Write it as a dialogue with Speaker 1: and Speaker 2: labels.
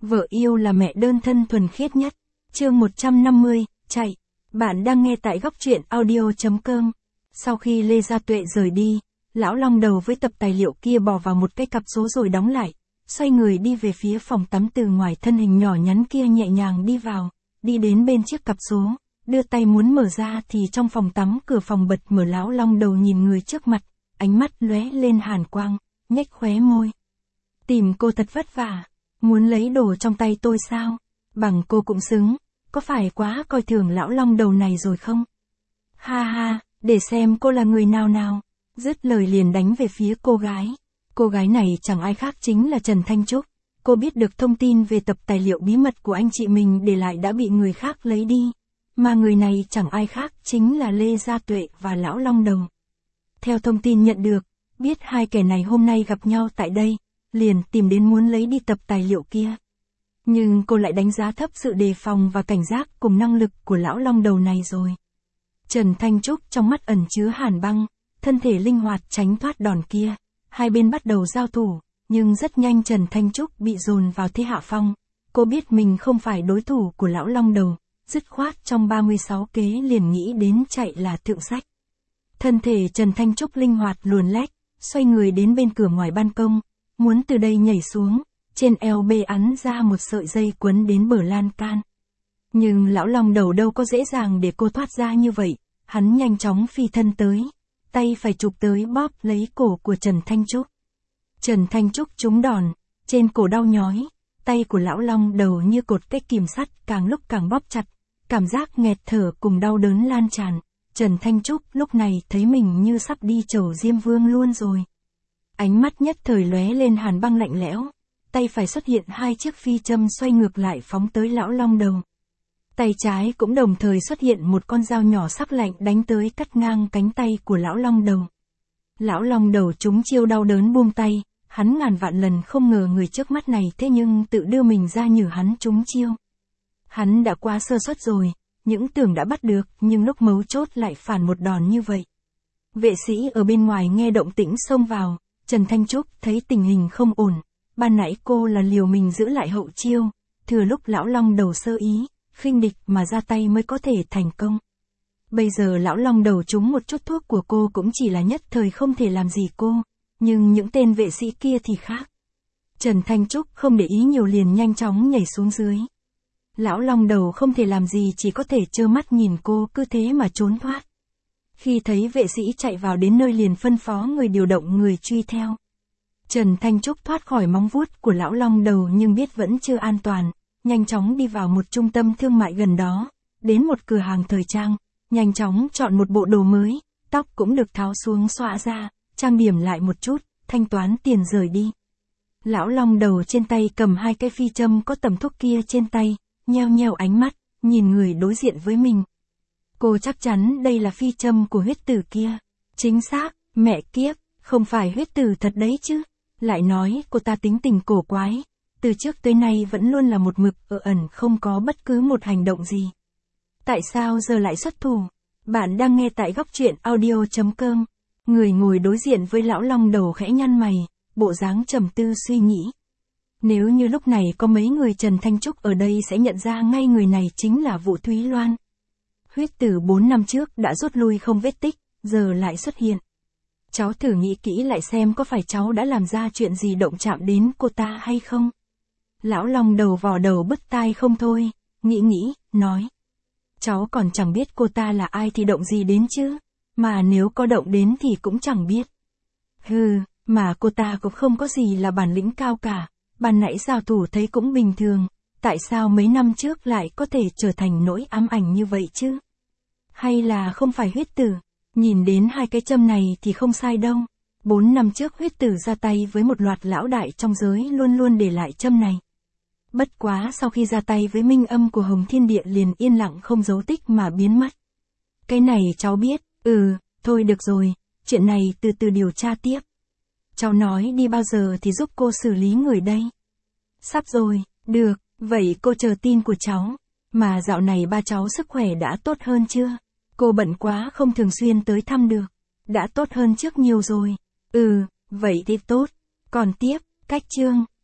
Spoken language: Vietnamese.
Speaker 1: Vợ yêu là mẹ đơn thân thuần khiết nhất. Chương 150, chạy. Bạn đang nghe tại góc truyện audio.com. Sau khi Lê Gia Tuệ rời đi, lão long đầu với tập tài liệu kia bỏ vào một cái cặp số rồi đóng lại, xoay người đi về phía phòng tắm. Từ ngoài thân hình nhỏ nhắn kia nhẹ nhàng đi vào, đi đến bên chiếc cặp số, đưa tay muốn mở ra thì trong phòng tắm cửa phòng bật mở. Lão long đầu nhìn người trước mặt, ánh mắt lóe lên hàn quang, nhếch khóe môi. Tìm cô thật vất vả, muốn lấy đồ trong tay tôi sao? Bằng cô cũng xứng, có phải quá coi thường lão long đầu này rồi không? Ha ha, để xem cô là người nào nào. Dứt lời liền đánh về phía cô gái. Cô gái này chẳng ai khác chính là Trần Thanh Trúc. Cô biết được thông tin về tập tài liệu bí mật của anh chị mình để lại đã bị người khác lấy đi. Mà người này chẳng ai khác chính là Lê Gia Tuệ và lão long đầu. Theo thông tin nhận được, biết hai kẻ này hôm nay gặp nhau tại đây, liền tìm đến muốn lấy đi tập tài liệu kia. Nhưng cô lại đánh giá thấp sự đề phòng và cảnh giác cùng năng lực của lão long đầu này rồi. Trần Thanh Trúc trong mắt ẩn chứa hàn băng, thân thể linh hoạt tránh thoát đòn kia. Hai bên bắt đầu giao thủ, nhưng rất nhanh Trần Thanh Trúc bị dồn vào thế hạ phong. Cô biết mình không phải đối thủ của lão long đầu, dứt khoát trong 36 kế liền nghĩ đến chạy là thượng sách. Thân thể Trần Thanh Trúc linh hoạt luồn lách, xoay người đến bên cửa ngoài ban công, muốn từ đây nhảy xuống, trên eo bê ắn ra một sợi dây quấn đến bờ lan can. Nhưng lão long đầu đâu có dễ dàng để cô thoát ra như vậy, hắn nhanh chóng phi thân tới, tay phải chụp tới bóp lấy cổ của Trần Thanh Trúc. Trần Thanh Trúc trúng đòn, trên cổ đau nhói, tay của lão long đầu như cột cái kìm sắt càng lúc càng bóp chặt, cảm giác nghẹt thở cùng đau đớn lan tràn. Trần Thanh Trúc lúc này thấy mình như sắp đi chầu Diêm Vương luôn rồi. Ánh mắt nhất thời lóe lên hàn băng lạnh lẽo, tay phải xuất hiện hai chiếc phi châm xoay ngược lại phóng tới lão long đầu. Tay trái cũng đồng thời xuất hiện một con dao nhỏ sắc lạnh đánh tới cắt ngang cánh tay của lão long đầu. Lão long đầu trúng chiêu đau đớn buông tay, hắn ngàn vạn lần không ngờ người trước mắt này thế nhưng tự đưa mình ra nhử hắn trúng chiêu. Hắn đã quá sơ suất rồi, những tưởng đã bắt được nhưng lúc mấu chốt lại phản một đòn như vậy. Vệ sĩ ở bên ngoài nghe động tĩnh xông vào. Trần Thanh Trúc thấy tình hình không ổn, ban nãy cô là liều mình giữ lại hậu chiêu, thừa lúc lão long đầu sơ ý, khinh địch mà ra tay mới có thể thành công. Bây giờ lão long đầu trúng một chút thuốc của cô cũng chỉ là nhất thời không thể làm gì cô, nhưng những tên vệ sĩ kia thì khác. Trần Thanh Trúc không để ý nhiều liền nhanh chóng nhảy xuống dưới. Lão long đầu không thể làm gì chỉ có thể trơ mắt nhìn cô cứ thế mà trốn thoát. Khi thấy vệ sĩ chạy vào đến nơi liền phân phó người điều động người truy theo. Trần Thanh Trúc thoát khỏi móng vuốt của lão long đầu nhưng biết vẫn chưa an toàn, nhanh chóng đi vào một trung tâm thương mại gần đó, đến một cửa hàng thời trang, nhanh chóng chọn một bộ đồ mới, tóc cũng được tháo xuống xõa ra, trang điểm lại một chút, thanh toán tiền rời đi. Lão long đầu trên tay cầm hai cái phi châm có tầm thuốc kia trên tay, nheo nheo ánh mắt, nhìn người đối diện với mình. Cô chắc chắn đây là phi châm của huyết tử kia. Chính xác, mẹ kiếp, không phải huyết tử thật đấy chứ. Lại nói cô ta tính tình cổ quái, từ trước tới nay vẫn luôn là một mực ở ẩn không có bất cứ một hành động gì. Tại sao giờ lại xuất thủ? Bạn đang nghe tại góc truyện audio.com. Người ngồi đối diện với lão long đầu khẽ nhăn mày, bộ dáng trầm tư suy nghĩ. Nếu như lúc này có mấy người Trần Thanh Trúc ở đây sẽ nhận ra ngay người này chính là Vũ Thúy Loan. Huyết tử 4 năm trước đã rút lui không vết tích, giờ lại xuất hiện. Cháu thử nghĩ kỹ lại xem có phải cháu đã làm ra chuyện gì động chạm đến cô ta hay không? Lão long đầu vò đầu bứt tai không thôi, nghĩ, nói. Cháu còn chẳng biết cô ta là ai thì động gì đến chứ, mà nếu có động đến thì cũng chẳng biết. Hừ, mà cô ta cũng không có gì là bản lĩnh cao cả, ban nãy giao thủ thấy cũng bình thường, tại sao mấy năm trước lại có thể trở thành nỗi ám ảnh như vậy chứ? Hay là không phải huyết tử? Nhìn đến hai cái châm này thì không sai đâu. 4 năm trước huyết tử ra tay với một loạt lão đại trong giới luôn luôn để lại châm này. Bất quá sau khi ra tay với minh âm của Hồng Thiên Địa liền yên lặng không dấu tích mà biến mất. Cái này cháu biết, thôi được rồi, chuyện này từ từ điều tra tiếp. Cháu nói đi bao giờ thì giúp cô xử lý người đây? Sắp rồi, được, vậy cô chờ tin của cháu. Mà dạo này ba cháu sức khỏe đã tốt hơn chưa? Cô bận quá không thường xuyên tới thăm được. Đã tốt hơn trước nhiều rồi. Vậy thì tốt. Còn tiếp, cách chương.